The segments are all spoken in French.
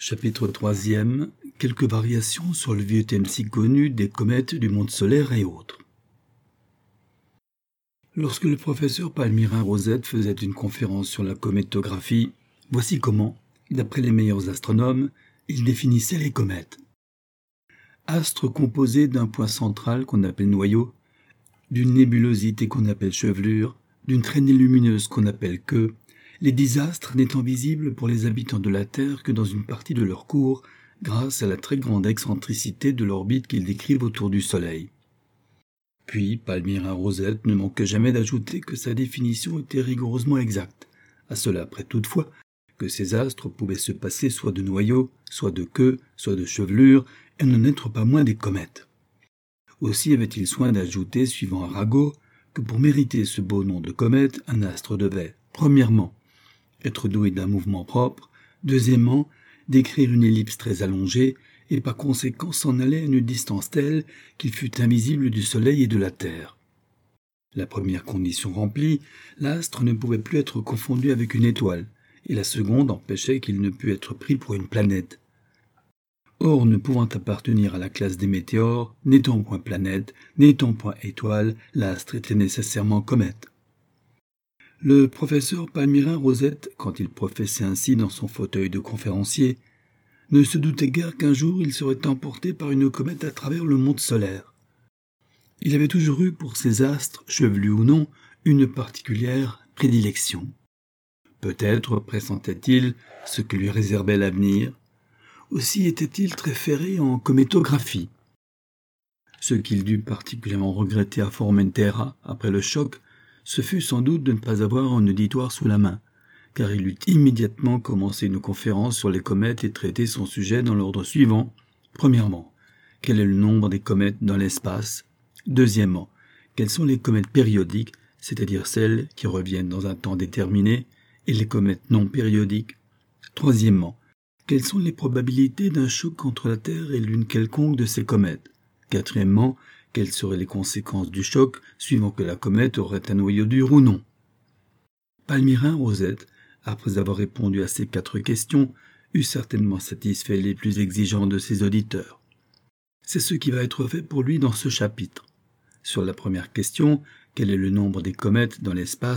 Chapitre 3e. Quelques variations sur le vieux thème si connu des comètes du monde solaire et autres. Lorsque le professeur Palmyrin Rosette faisait une conférence sur la cométographie, voici comment, d'après les meilleurs astronomes, il définissait les comètes. Astres composés d'un point central qu'on appelle noyau, d'une nébulosité qu'on appelle chevelure, d'une traînée lumineuse qu'on appelle queue, les 10 astres n'étant visibles pour les habitants de la Terre que dans une partie de leur cours, grâce à la très grande excentricité de l'orbite qu'ils décrivent autour du Soleil. Puis, Palmyrin Rosette ne manquait jamais d'ajouter que sa définition était rigoureusement exacte, à cela près toutefois que ces astres pouvaient se passer soit de noyaux, soit de queue, soit de chevelure, et n'en être pas moins des comètes. Aussi avait-il soin d'ajouter, suivant Arago, que pour mériter ce beau nom de comète, un astre devait, premièrement, être doué d'un mouvement propre, deuxièmement, décrire une ellipse très allongée, et par conséquent s'en aller à une distance telle qu'il fût invisible du Soleil et de la Terre. La première condition remplie, l'astre ne pouvait plus être confondu avec une étoile, et la seconde empêchait qu'il ne pût être pris pour une planète. Or, ne pouvant appartenir à la classe des météores, n'étant point planète, n'étant point étoile, l'astre était nécessairement comète. Le professeur Palmyrin Rosette, quand il professait ainsi dans son fauteuil de conférencier, ne se doutait guère qu'un jour il serait emporté par une comète à travers le monde solaire. Il avait toujours eu pour ces astres, chevelus ou non, une particulière prédilection. Peut-être pressentait-il ce que lui réservait l'avenir. Aussi était-il très ferré en cométographie. Ce qu'il dut particulièrement regretter à Formentera, après le choc, ce fut sans doute de ne pas avoir un auditoire sous la main, car il eut immédiatement commencé une conférence sur les comètes et traité son sujet dans l'ordre suivant. Premièrement, quel est le nombre des comètes dans l'espace ? Deuxièmement, quelles sont les comètes périodiques, c'est-à-dire celles qui reviennent dans un temps déterminé, et les comètes non périodiques ? Troisièmement, quelles sont les probabilités d'un choc entre la Terre et l'une quelconque de ces comètes ? Quatrièmement, quelles seraient les conséquences du choc, suivant que la comète aurait un noyau dur ou non ? Palmyrin Rosette, après avoir répondu à ces 4 questions, eut certainement satisfait les plus exigeants de ses auditeurs. C'est ce qui va être fait pour lui dans ce chapitre. Sur la première question, quel est le nombre des comètes dans l'espace ?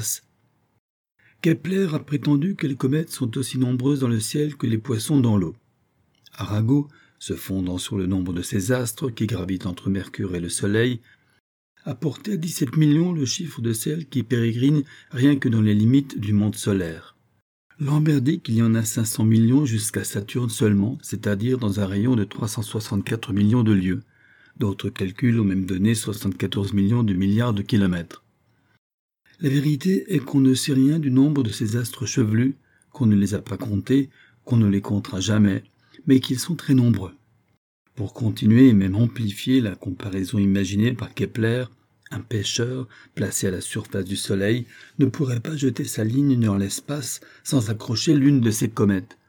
Kepler a prétendu que les comètes sont aussi nombreuses dans le ciel que les poissons dans l'eau. Arago, se fondant sur le nombre de ces astres qui gravitent entre Mercure et le Soleil, a porté à 17 millions le chiffre de celles qui pérégrinent rien que dans les limites du monde solaire. Lambert dit qu'il y en a 500 millions jusqu'à Saturne seulement, c'est-à-dire dans un rayon de 364 millions de lieues. D'autres calculs ont même donné 74 millions de milliards de kilomètres. La vérité est qu'on ne sait rien du nombre de ces astres chevelus, qu'on ne les a pas comptés, qu'on ne les comptera jamais, mais qu'ils sont très nombreux. Pour continuer et même amplifier la comparaison imaginée par Kepler, un pêcheur, placé à la surface du Soleil, ne pourrait pas jeter sa ligne dans l'espace sans accrocher l'une de ces comètes.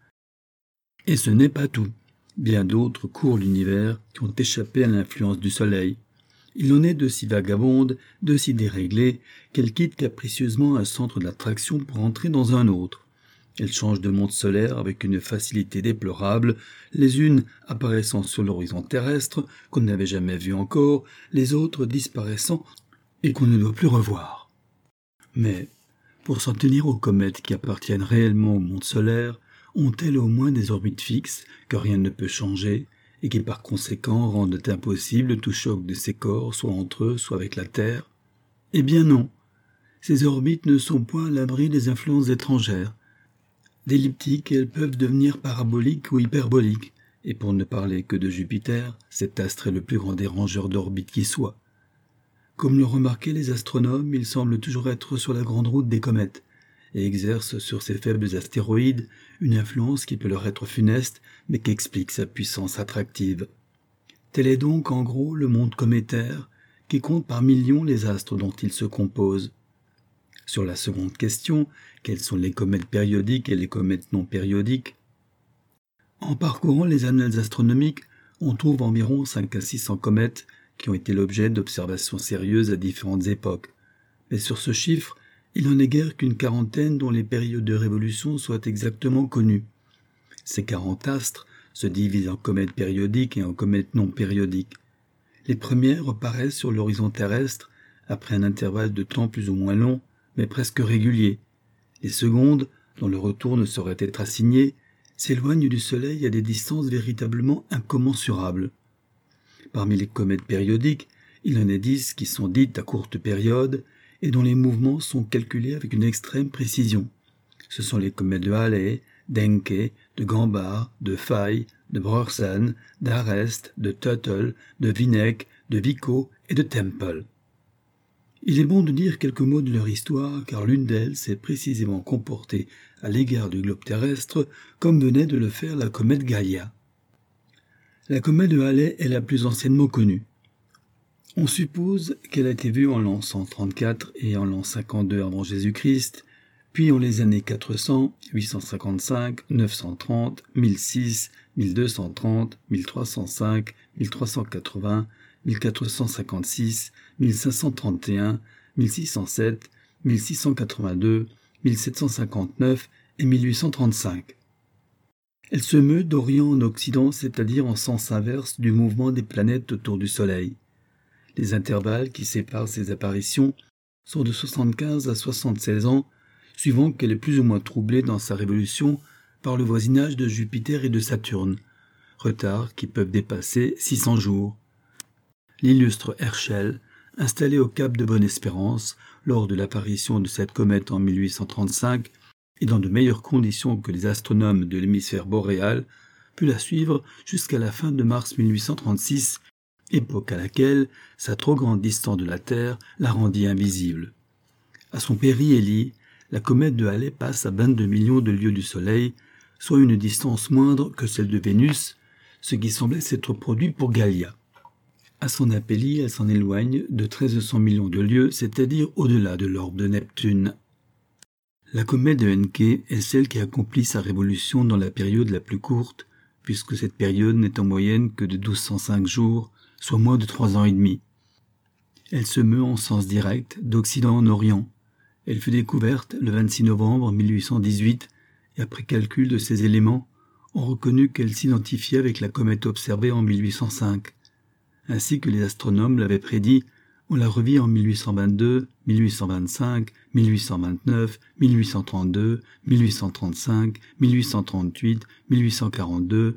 Et ce n'est pas tout. Bien d'autres courent l'univers qui ont échappé à l'influence du Soleil. Il en est de si vagabondes, de si déréglées, qu'elles quittent capricieusement un centre d'attraction pour entrer dans un autre. Elles changent de monde solaire avec une facilité déplorable, les unes apparaissant sur l'horizon terrestre, qu'on n'avait jamais vu encore, les autres disparaissant et qu'on ne doit plus revoir. Mais, pour s'en tenir aux comètes qui appartiennent réellement au monde solaire, ont-elles au moins des orbites fixes, que rien ne peut changer, et qui par conséquent rendent impossible tout choc de ces corps, soit entre eux, soit avec la Terre ? Eh bien non, ces orbites ne sont point à l'abri des influences étrangères. D'elliptiques, elles peuvent devenir paraboliques ou hyperboliques, et pour ne parler que de Jupiter, cet astre est le plus grand dérangeur d'orbite qui soit. Comme le remarquaient les astronomes, il semble toujours être sur la grande route des comètes, et exerce sur ces faibles astéroïdes une influence qui peut leur être funeste, mais qui explique sa puissance attractive. Tel est donc en gros le monde cométaire, qui compte par millions les astres dont il se compose. Sur la seconde question, quelles sont les comètes périodiques et les comètes non périodiques ? En parcourant les annales astronomiques, on trouve environ 5 à 600 comètes qui ont été l'objet d'observations sérieuses à différentes époques. Mais sur ce chiffre, il n'en est guère qu'une quarantaine dont les périodes de révolution soient exactement connues. Ces 40 astres se divisent en comètes périodiques et en comètes non périodiques. Les premières apparaissent sur l'horizon terrestre après un intervalle de temps plus ou moins long, mais presque régulier. Les secondes, dont le retour ne saurait être assigné, s'éloignent du Soleil à des distances véritablement incommensurables. Parmi les comètes périodiques, il y en a 10 qui sont dites à courte période et dont les mouvements sont calculés avec une extrême précision. Ce sont les comètes de Halley, d'Encke, de Gambart, de Faye, de Brorsen, d'Arrest, de Tuttle, de Vinec, de Vico et de Temple. Il est bon de dire quelques mots de leur histoire, car l'une d'elles s'est précisément comportée à l'égard du globe terrestre comme venait de le faire la comète Gaïa. La comète de Halley est la plus anciennement connue. On suppose qu'elle a été vue en l'an 134 et en l'an 52 avant Jésus-Christ, puis en les années 400, 855, 930, 1006, 1230, 1305, 1380, 1456, 1531, 1607, 1682, 1759 et 1835. Elle se meut d'Orient en Occident, c'est-à-dire en sens inverse du mouvement des planètes autour du Soleil. Les intervalles qui séparent ces apparitions sont de 75 à 76 ans, suivant qu'elle est plus ou moins troublée dans sa révolution par le voisinage de Jupiter et de Saturne, retards qui peuvent dépasser 600 jours. L'illustre Herschel, installé au cap de Bonne-Espérance lors de l'apparition de cette comète en 1835 et dans de meilleures conditions que les astronomes de l'hémisphère boréal, put la suivre jusqu'à la fin de mars 1836, époque à laquelle sa trop grande distance de la Terre la rendit invisible. À son périhélie, la comète de Halley passe à 22 millions de lieues du Soleil, soit une distance moindre que celle de Vénus, ce qui semblait s'être produit pour Gallia. À son apélie, elle s'en éloigne de 1300 millions de lieues, c'est-à-dire au-delà de l'orbe de Neptune. La comète de Encke est celle qui accomplit sa révolution dans la période la plus courte, puisque cette période n'est en moyenne que de 1205 jours, soit moins de 3 ans et demi. Elle se meut en sens direct, d'Occident en Orient. Elle fut découverte le 26 novembre 1818, et après calcul de ces éléments, on reconnut qu'elle s'identifiait avec la comète observée en 1805. Ainsi que les astronomes l'avaient prédit, on la revit en 1822, 1825, 1829, 1832, 1835, 1838, 1842,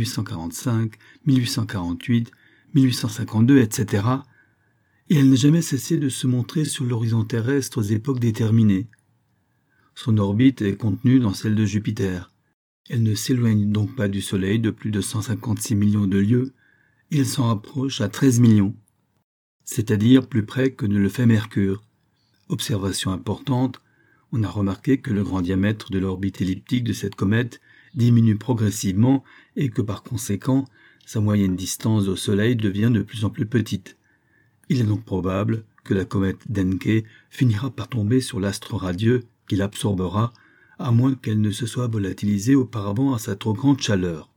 1845, 1848, 1852, etc. Et elle n'a jamais cessé de se montrer sur l'horizon terrestre aux époques déterminées. Son orbite est contenue dans celle de Jupiter. Elle ne s'éloigne donc pas du Soleil de plus de 156 millions de lieues, et elle s'en rapproche à 13 millions, c'est-à-dire plus près que ne le fait Mercure. Observation importante, on a remarqué que le grand diamètre de l'orbite elliptique de cette comète diminue progressivement et que par conséquent, sa moyenne distance au Soleil devient de plus en plus petite. Il est donc probable que la comète d'Encke finira par tomber sur l'astre radieux qui l'absorbera, à moins qu'elle ne se soit volatilisée auparavant à sa trop grande chaleur.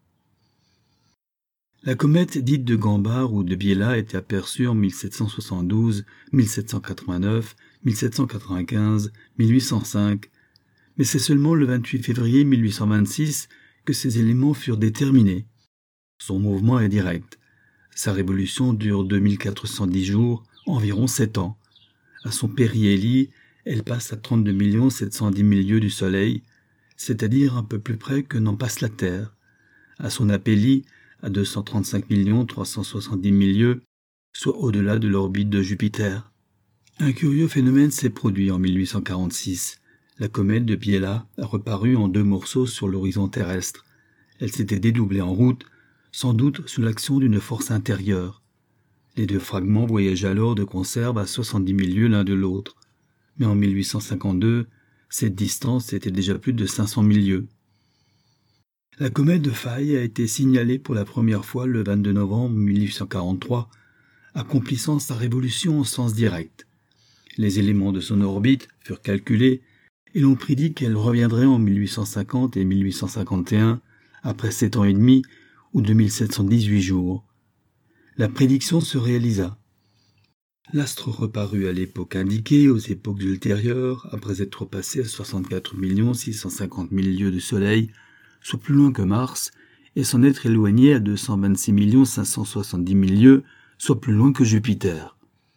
La comète dite de Gambart ou de Biela était aperçue en 1772, 1789, 1795, 1805, mais c'est seulement le 28 février 1826 que ces éléments furent déterminés. Son mouvement est direct. Sa révolution dure 2410 jours, environ 7 ans. À son périhélie, elle passe à 32 710 000 lieues du Soleil, c'est-à-dire un peu plus près que n'en passe la Terre. À son apélie, à 235 370 000 lieues, soit au-delà de l'orbite de Jupiter. Un curieux phénomène s'est produit en 1846. La comète de Biela a reparu en 2 morceaux sur l'horizon terrestre. Elle s'était dédoublée en route, sans doute sous l'action d'une force intérieure. Les 2 fragments voyageaient alors de conserve à 70 000 lieues l'un de l'autre. Mais en 1852, cette distance était déjà plus de 500 000 lieues. La comète de Faye a été signalée pour la première fois le 22 novembre 1843, accomplissant sa révolution en sens direct. Les éléments de son orbite furent calculés et l'on prédit qu'elle reviendrait en 1850 et 1851, après 7 ans et demi ou 2718 jours. La prédiction se réalisa. L'astre reparut à l'époque indiquée, aux époques ultérieures, après être passé à 64 650 000 lieues du Soleil, soit plus loin que Mars, et s'en être éloignée à 226 570 000 lieues, soit plus loin que Jupiter.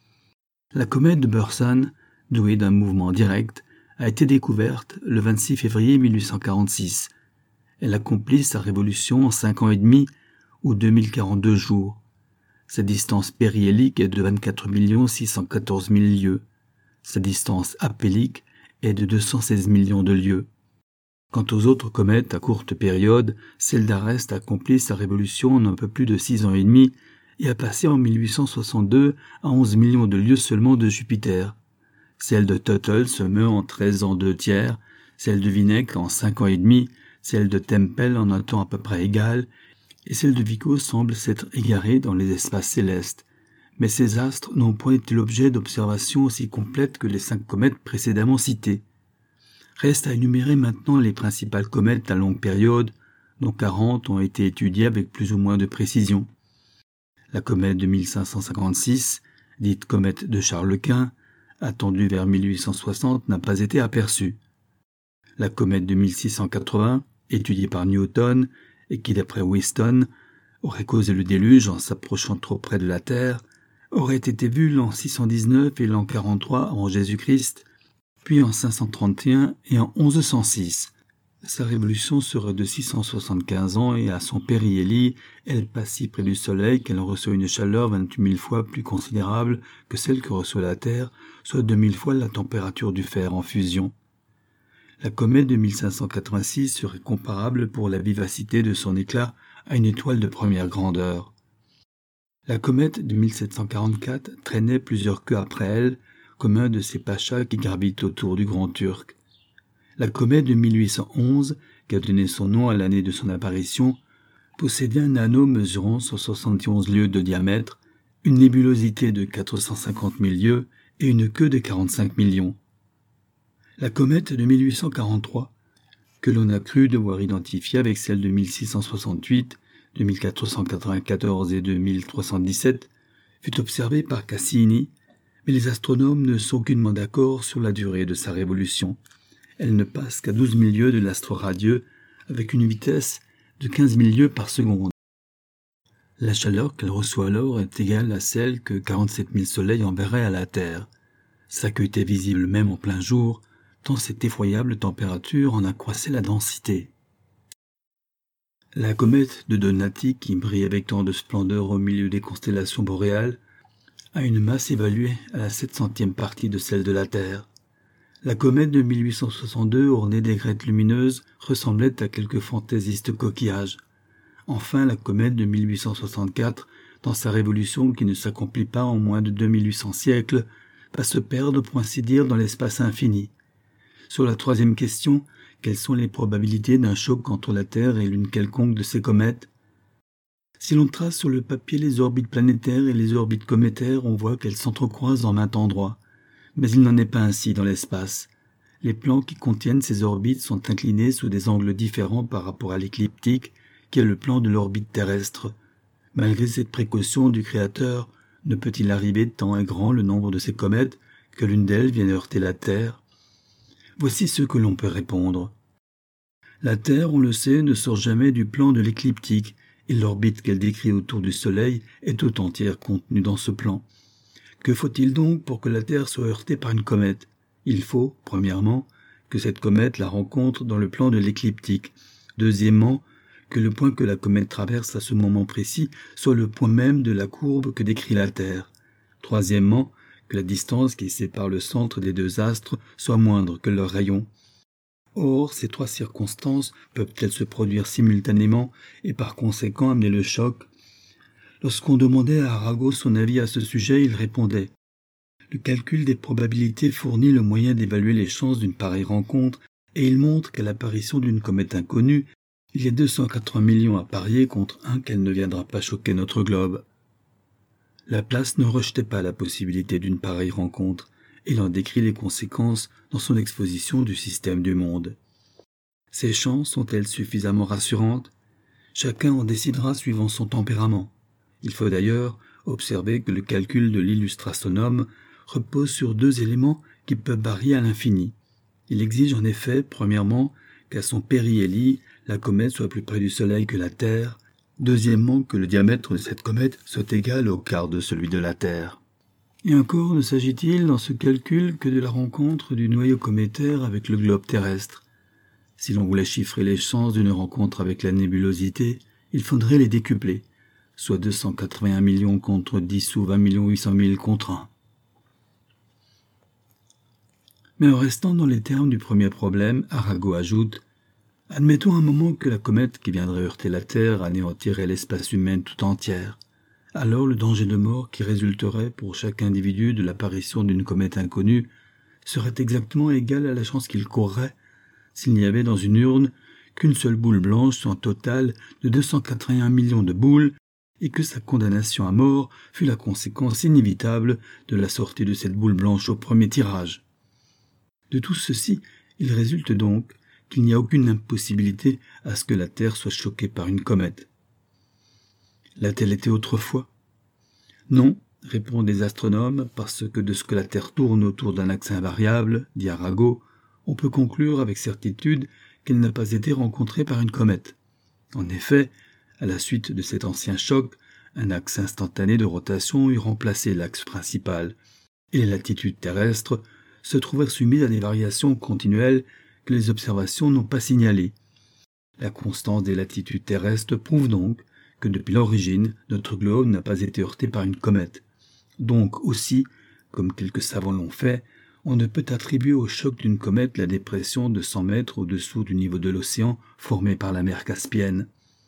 La comète de Bursan, douée d'un mouvement direct, a été découverte le 26 février 1846. Elle accomplit sa révolution en 5 ans et demi, ou 2042 jours. Sa distance périhélique est de 24 614 000 lieues. Sa distance apélique est de 216 millions de lieues. Quant aux autres comètes à courte période, celle d'Arest a accompli sa révolution en un peu plus de 6 ans et demi et a passé en 1862 à 11 millions de lieues seulement de Jupiter. Celle de Tuttle se meut en 13 ans 2 tiers, celle de Vinec en 5 ans et demi, celle de Tempel en un temps à peu près égal, et celle de Vico semble s'être égarée dans les espaces célestes. Mais ces astres n'ont point été l'objet d'observations aussi complètes que les 5 comètes précédemment citées. Reste à énumérer maintenant les principales comètes à longue période, dont 40 ont été étudiées avec plus ou moins de précision. La comète de 1556, dite comète de Charles Quint, attendue vers 1860, n'a pas été aperçue. La comète de 1680, étudiée par Newton, et qui d'après Whiston aurait causé le déluge en s'approchant trop près de la Terre, aurait été vue l'an 619 et l'an 43 avant Jésus-Christ, puis en 531 et en 1106. Sa révolution serait de 675 ans et à son périhélie, elle passe si près du Soleil qu'elle reçoit une chaleur 28 000 fois plus considérable que celle que reçoit la Terre, soit 2000 fois la température du fer en fusion. La comète de 1586 serait comparable pour la vivacité de son éclat à une étoile de première grandeur. La comète de 1744 traînait plusieurs queues après elle, comme un de ces pachas qui gravitent autour du Grand Turc. La comète de 1811, qui a donné son nom à l'année de son apparition, possédait un anneau mesurant 171 lieues de diamètre, une nébulosité de 450 000 lieues et une queue de 45 millions. La comète de 1843, que l'on a cru devoir identifier avec celle de 1668, de 1494 et de 1317, fut observée par Cassini, mais les astronomes ne sont aucunement d'accord sur la durée de sa révolution. Elle ne passe qu'à 12 000 lieues de l'astre radieux, avec une vitesse de 15 000 lieues par seconde. La chaleur qu'elle reçoit alors est égale à celle que 47 000 soleils enverraient à la Terre. Sa queue était visible même en plein jour, tant cette effroyable température en accroissait la densité. La comète de Donati, qui brille avec tant de splendeur au milieu des constellations boréales, a une masse évaluée à la 700e partie de celle de la Terre. La comète de 1862, ornée d'aigrettes lumineuses, ressemblait à quelques fantaisistes coquillages. Enfin, la comète de 1864, dans sa révolution qui ne s'accomplit pas en moins de 2800 siècles, va se perdre pour ainsi dire dans l'espace infini. Sur la troisième question, quelles sont les probabilités d'un choc entre la Terre et l'une quelconque de ces comètes? Si l'on trace sur le papier les orbites planétaires et les orbites cométaires, on voit qu'elles s'entrecroisent en maint endroit. Mais il n'en est pas ainsi dans l'espace. Les plans qui contiennent ces orbites sont inclinés sous des angles différents par rapport à l'écliptique, qui est le plan de l'orbite terrestre. Malgré cette précaution du Créateur, ne peut-il arriver tant est grand le nombre de ces comètes que l'une d'elles vienne heurter la Terre? Voici ce que l'on peut répondre. La Terre, on le sait, ne sort jamais du plan de l'écliptique, et l'orbite qu'elle décrit autour du Soleil est tout entière contenue dans ce plan. Que faut-il donc pour que la Terre soit heurtée par une comète? Il faut, premièrement, que cette comète la rencontre dans le plan de l'écliptique. Deuxièmement, que le point que la comète traverse à ce moment précis soit le point même de la courbe que décrit la Terre. Troisièmement, que la distance qui sépare le centre des deux astres soit moindre que leur rayon. Or, ces trois circonstances peuvent-elles se produire simultanément et par conséquent amener le choc? Lorsqu'on demandait à Arago son avis à ce sujet, il répondait « Le calcul des probabilités fournit le moyen d'évaluer les chances d'une pareille rencontre et il montre qu'à l'apparition d'une comète inconnue, il y a 280 millions à parier contre un qu'elle ne viendra pas choquer notre globe. » Laplace ne rejetait pas la possibilité d'une pareille rencontre, et il en décrit les conséquences dans son exposition du système du monde. Ces chances sont-elles suffisamment rassurantes? Chacun en décidera suivant son tempérament. Il faut d'ailleurs observer que le calcul de l'illustre astronome repose sur deux éléments qui peuvent varier à l'infini. Il exige en effet, premièrement, qu'à son périhélie, la comète soit plus près du Soleil que la Terre. Deuxièmement, que le diamètre de cette comète soit égal au quart de celui de la Terre. Et encore ne s'agit-il dans ce calcul que de la rencontre du noyau cométaire avec le globe terrestre. Si l'on voulait chiffrer les chances d'une rencontre avec la nébulosité, il faudrait les décupler, soit 281 millions contre 10 ou 20 800 000 contre 1. Mais en restant dans les termes du premier problème, Arago ajoute « Admettons un moment que la comète qui viendrait heurter la Terre anéantirait l'espace humain tout entière. Alors le danger de mort qui résulterait pour chaque individu de l'apparition d'une comète inconnue serait exactement égal à la chance qu'il courrait s'il n'y avait dans une urne qu'une seule boule blanche sur un total de 281 millions de boules et que sa condamnation à mort fut la conséquence inévitable de la sortie de cette boule blanche au premier tirage. De tout ceci, il résulte donc qu'il n'y a aucune impossibilité à ce que la Terre soit choquée par une comète. L'a-t-elle été autrefois? Non, répondent les astronomes, parce que de ce que la Terre tourne autour d'un axe invariable, dit Arago, on peut conclure avec certitude qu'elle n'a pas été rencontrée par une comète. En effet, à la suite de cet ancien choc, un axe instantané de rotation eut remplacé l'axe principal, et les latitudes terrestres se trouvèrent soumises à des variations continuelles que les observations n'ont pas signalées. La constance des latitudes terrestres prouve donc que depuis l'origine, notre globe n'a pas été heurté par une comète. Donc aussi, comme quelques savants l'ont fait, on ne peut attribuer au choc d'une comète la dépression de 100 mètres au-dessous du niveau de l'océan formée par la mer Caspienne.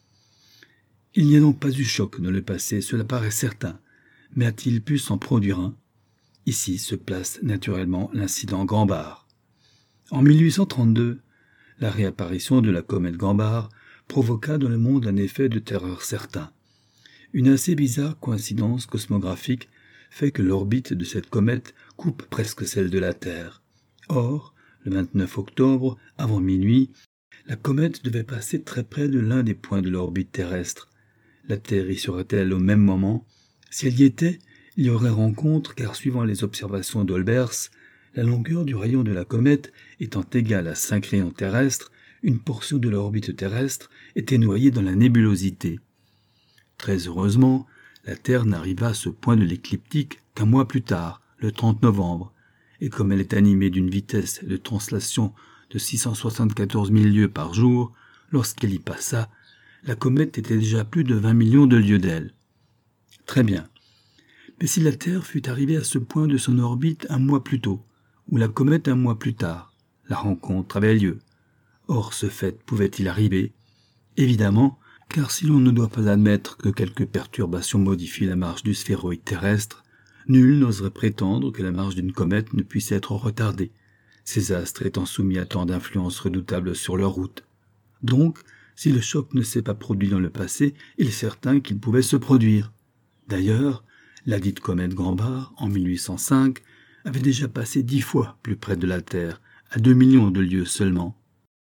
Il n'y a donc pas eu choc dans le passé, cela paraît certain, mais a-t-il pu s'en produire un? Ici se place naturellement l'incident Gambart. En 1832, la réapparition de la comète Gambart provoqua dans le monde un effet de terreur certain. Une assez bizarre coïncidence cosmographique fait que l'orbite de cette comète coupe presque celle de la Terre. Or, le 29 octobre, avant minuit, la comète devait passer très près de l'un des points de l'orbite terrestre. La Terre y serait-elle au même moment? Si elle y était, il y aurait rencontre car suivant les observations d'Olbers, la longueur du rayon de la comète étant égale à 5 rayons terrestres, une portion de l'orbite terrestre était noyée dans la nébulosité. Très heureusement, la Terre n'arriva à ce point de l'écliptique qu'un mois plus tard, le 30 novembre, et comme elle est animée d'une vitesse de translation de 674 000 lieues par jour, lorsqu'elle y passa, la comète était déjà à plus de 20 millions de lieues d'elle. Très bien. Mais si la Terre fût arrivée à ce point de son orbite un mois plus tôt, ou la comète un mois plus tard, la rencontre avait lieu. Or, ce fait pouvait-il arriver? Évidemment, car si l'on ne doit pas admettre que quelques perturbations modifient la marche du sphéroïde terrestre, nul n'oserait prétendre que la marche d'une comète ne puisse être retardée, ces astres étant soumis à tant d'influences redoutables sur leur route. Donc, si le choc ne s'est pas produit dans le passé, il est certain qu'il pouvait se produire. D'ailleurs, la dite comète Gambart, en 1805, avait déjà passé 10 fois plus près de la Terre, à 2 millions de lieues seulement.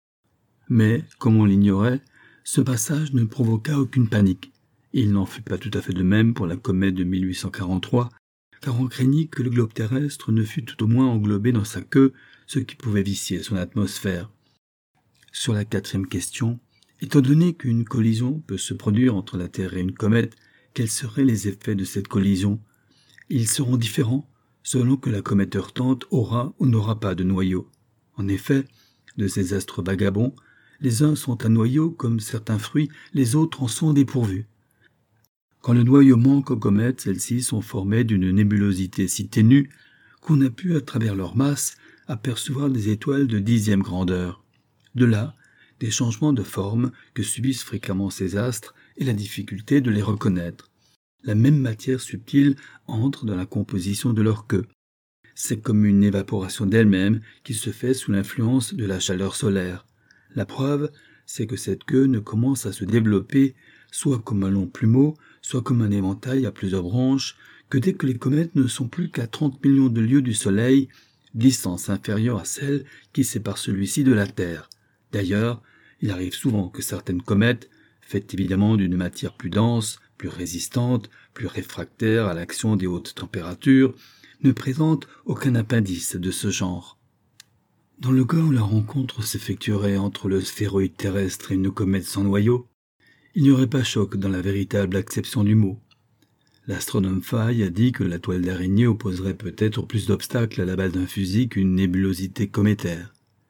Mais, comme on l'ignorait, ce passage ne provoqua aucune panique. Et il n'en fut pas tout à fait de même pour la comète de 1843, car on craignit que le globe terrestre ne fût tout au moins englobé dans sa queue, ce qui pouvait vicier son atmosphère. Sur la 4e question, étant donné qu'une collision peut se produire entre la Terre et une comète, quels seraient les effets de cette collision? Ils seront différents selon que la comète heurtante aura ou n'aura pas de noyau. En effet, de ces astres vagabonds, les uns sont à noyau comme certains fruits, les autres en sont dépourvus. Quand le noyau manque aux comètes, celles-ci sont formées d'une nébulosité si ténue qu'on a pu, à travers leur masse, apercevoir des étoiles de 10e grandeur. De là, des changements de forme que subissent fréquemment ces astres et la difficulté de les reconnaître. La même matière subtile entre dans la composition de leur queue. C'est comme une évaporation d'elle-même qui se fait sous l'influence de la chaleur solaire. La preuve, c'est que cette queue ne commence à se développer soit comme un long plumeau, soit comme un éventail à plusieurs branches, que dès que les comètes ne sont plus qu'à 30 millions de lieues du Soleil, distance inférieure à celle qui sépare celui-ci de la Terre. D'ailleurs, il arrive souvent que certaines comètes, faites évidemment d'une matière plus dense, plus résistante, plus réfractaire à l'action des hautes températures, ne présentent aucun appendice de ce genre. Dans le cas où la rencontre s'effectuerait entre le sphéroïde terrestre et une comète sans noyau, il n'y aurait pas choc dans la véritable acception du mot. L'astronome Faye a dit que la toile d'araignée opposerait peut-être plus d'obstacles à la balle d'un fusil qu'une nébulosité cométaire.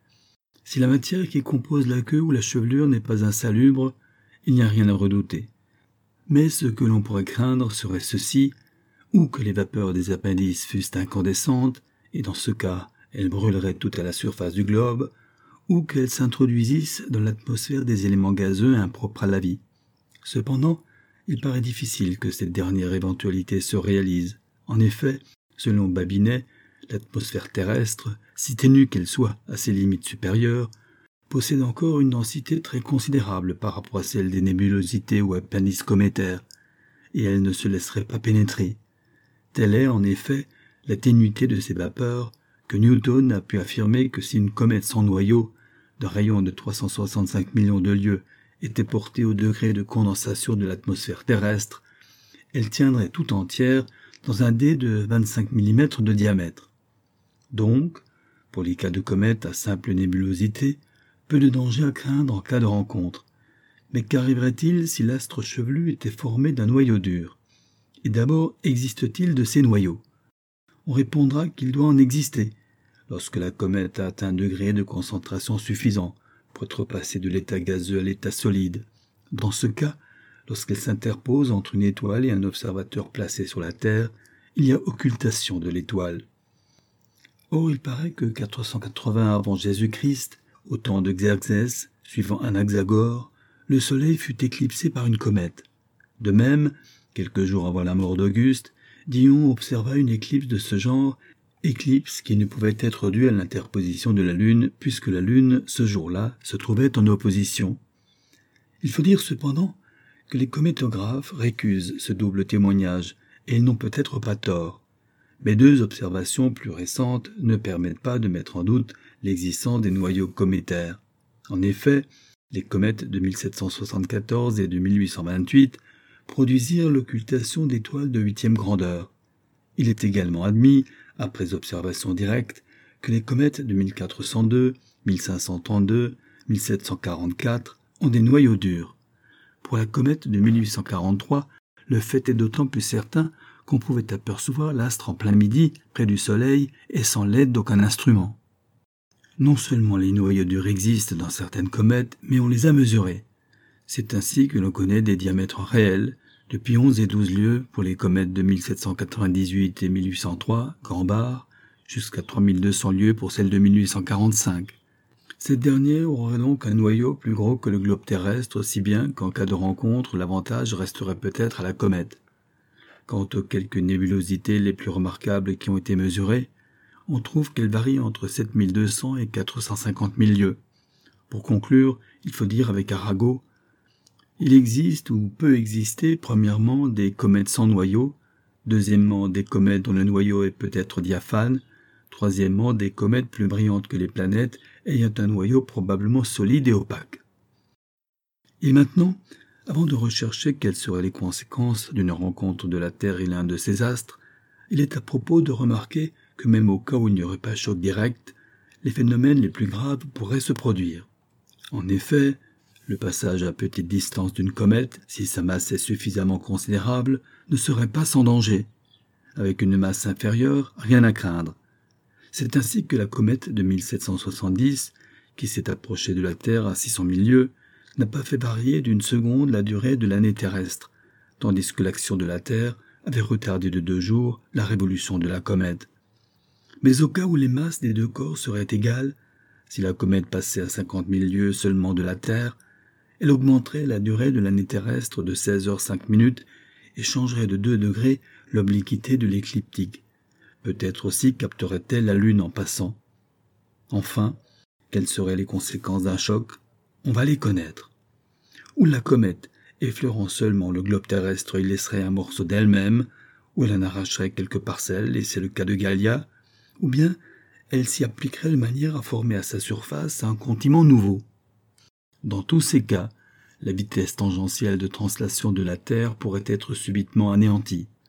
Si la matière qui compose la queue ou la chevelure n'est pas insalubre, il n'y a rien à redouter. Mais ce que l'on pourrait craindre serait ceci, ou que les vapeurs des appendices fussent incandescentes, et dans ce cas, elles brûleraient toutes à la surface du globe, ou qu'elles s'introduisissent dans l'atmosphère des éléments gazeux impropres à la vie. Cependant, il paraît difficile que cette dernière éventualité se réalise. En effet, selon Babinet, l'atmosphère terrestre, si ténue qu'elle soit à ses limites supérieures, possède encore une densité très considérable par rapport à celle des nébulosités ou appendices cométaires, et elle ne se laisserait pas pénétrer. Telle est, en effet, la ténuité de ces vapeurs que Newton a pu affirmer que si une comète sans noyau, d'un rayon de 365 millions de lieues, était portée au degré de condensation de l'atmosphère terrestre, elle tiendrait tout entière dans un dé de 25 mm de diamètre. Donc, pour les cas de comètes à simple nébulosité, peu de danger à craindre en cas de rencontre. Mais qu'arriverait-il si l'astre chevelu était formé d'un noyau dur? Et d'abord, existe-t-il de ces noyaux? On répondra qu'il doit en exister, lorsque la comète a atteint un degré de concentration suffisant pour être passée de l'état gazeux à l'état solide. Dans ce cas, lorsqu'elle s'interpose entre une étoile et un observateur placé sur la Terre, il y a occultation de l'étoile. Or, il paraît que 480 avant Jésus-Christ, au temps de Xerxès, suivant Anaxagore, le Soleil fut éclipsé par une comète. De même, quelques jours avant la mort d'Auguste, Dion observa une éclipse de ce genre, éclipse qui ne pouvait être due à l'interposition de la Lune, puisque la Lune, ce jour-là, se trouvait en opposition. Il faut dire cependant que les cométographes récusent ce double témoignage, et ils n'ont peut-être pas tort. Mais deux observations plus récentes ne permettent pas de mettre en doute l'existence des noyaux cométaires. En effet, les comètes de 1774 et de 1828 produisirent l'occultation d'étoiles de 8e grandeur. Il est également admis, après observation directe, que les comètes de 1402, 1532, 1744 ont des noyaux durs. Pour la comète de 1843, le fait est d'autant plus certain qu'on pouvait apercevoir l'astre en plein midi, près du Soleil, et sans l'aide d'aucun instrument. Non seulement les noyaux durs existent dans certaines comètes, mais on les a mesurés. C'est ainsi que l'on connaît des diamètres réels, depuis 11 et 12 lieues pour les comètes de 1798 et 1803, Grand Bar, jusqu'à 3200 lieues pour celles de 1845. Cette dernière aurait donc un noyau plus gros que le globe terrestre, si bien qu'en cas de rencontre, l'avantage resterait peut-être à la comète. Quant aux quelques nébulosités les plus remarquables qui ont été mesurées, on trouve qu'elles varient entre 7200 et 450 000 lieues. Pour conclure, il faut dire avec Arago, il existe ou peut exister, premièrement, des comètes sans noyau, deuxièmement, des comètes dont le noyau est peut-être diaphane, troisièmement, des comètes plus brillantes que les planètes, ayant un noyau probablement solide et opaque. Et maintenant, avant de rechercher quelles seraient les conséquences d'une rencontre de la Terre et l'un de ses astres, il est à propos de remarquer que même au cas où il n'y aurait pas choc direct, les phénomènes les plus graves pourraient se produire. En effet, le passage à petite distance d'une comète, si sa masse est suffisamment considérable, ne serait pas sans danger. Avec une masse inférieure, rien à craindre. C'est ainsi que la comète de 1770, qui s'est approchée de la Terre à 600 000 lieues, n'a pas fait varier d'une seconde la durée de l'année terrestre, tandis que l'action de la Terre avait retardé de 2 jours la révolution de la comète. Mais au cas où les masses des deux corps seraient égales, si la comète passait à 50 000 lieues seulement de la Terre, elle augmenterait la durée de l'année terrestre de 16h05 et changerait de 2 degrés l'obliquité de l'écliptique. Peut-être aussi capterait-elle la Lune en passant. Enfin, quelles seraient les conséquences d'un choc? On va les connaître. Ou la comète, effleurant seulement le globe terrestre, y laisserait un morceau d'elle-même, ou elle en arracherait quelques parcelles, et c'est le cas de Gallia, ou bien elle s'y appliquerait de manière à former à sa surface un continent nouveau. Dans tous ces cas, la vitesse tangentielle de translation de la Terre pourrait être subitement anéantie.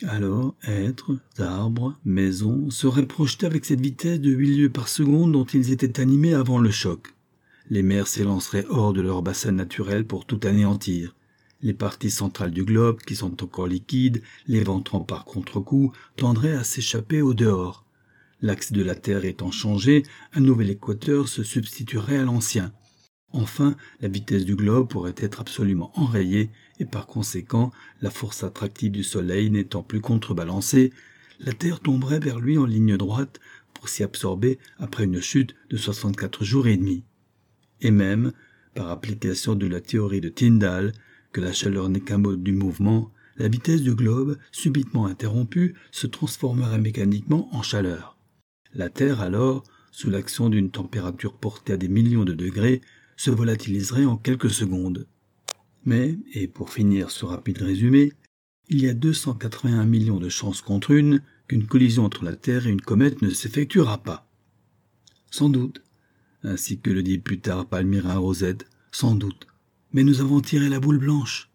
Alors, êtres, arbres, maisons seraient projetés avec cette vitesse de 8 lieues par seconde dont ils étaient animés avant le choc. Les mers s'élanceraient hors de leur bassin naturel pour tout anéantir. Les parties centrales du globe, qui sont encore liquides, l'éventrant par contre-coup, tendraient à s'échapper au dehors. L'axe de la Terre étant changé, un nouvel équateur se substituerait à l'ancien. Enfin, la vitesse du globe pourrait être absolument enrayée et par conséquent, la force attractive du Soleil n'étant plus contrebalancée, la Terre tomberait vers lui en ligne droite pour s'y absorber après une chute de 64 jours et demi. Et même, par application de la théorie de Tyndall, que la chaleur n'est qu'un mode du mouvement, la vitesse du globe, subitement interrompue, se transformerait mécaniquement en chaleur. La Terre alors, sous l'action d'une température portée à des millions de degrés, se volatiliserait en quelques secondes. Mais, et pour finir ce rapide résumé, il y a 281 millions de chances contre une qu'une collision entre la Terre et une comète ne s'effectuera pas. Sans doute, ainsi que le dit plus tard Palmyrin Rosette, sans doute. Mais nous avons tiré la boule blanche.